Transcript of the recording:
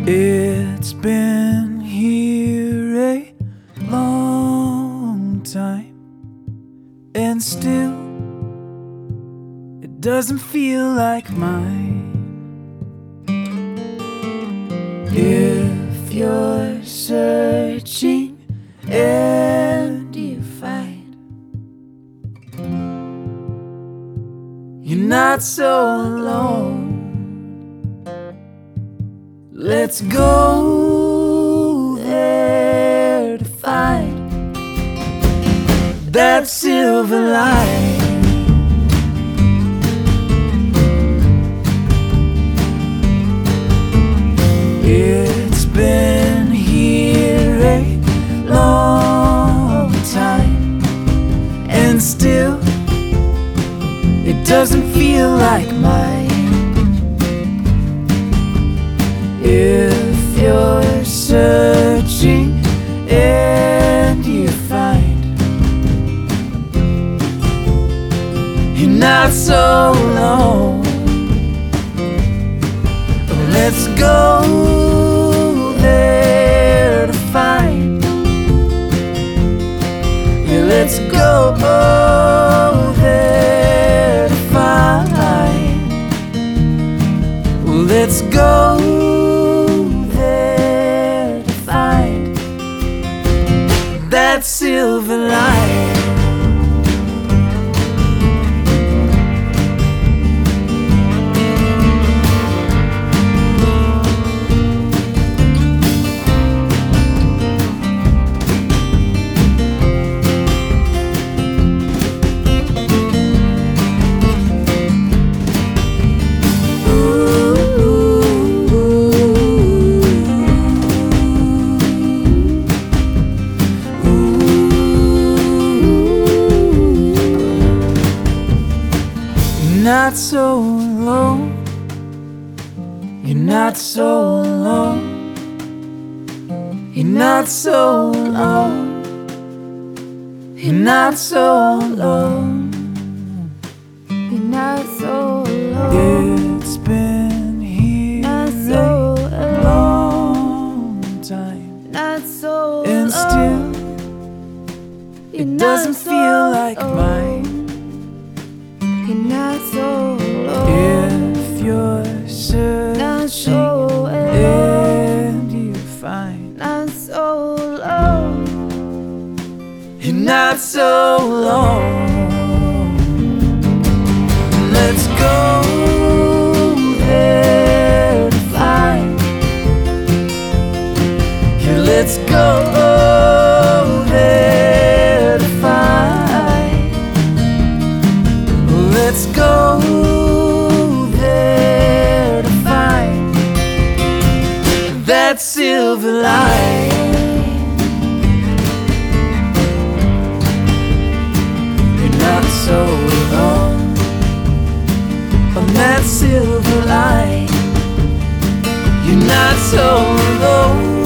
It's been here a long time, and still it doesn't feel like mine. If you're searching and you find you're not so alone, let's go there to find that silver light. It's been here a long time, and still it doesn't feel like mine. If you're searching and you find you're not so alone, let's go there to find. Yeah, let's go there to find. Well, let's go there to find that silver light. Not so alone, you're not so alone, you're not so alone, you're not so alone, You're not so alone. it's been here Not so a long time, Not so and still You're it not doesn't so feel like alone. mine. You're not so alone. If you're Not searching so alone. and you find Not so alone. you're not so alone, let's go there to find. Yeah, let's go there to find. Let's go there to find that silver light. You're not so alone on that silver light. You're not so alone.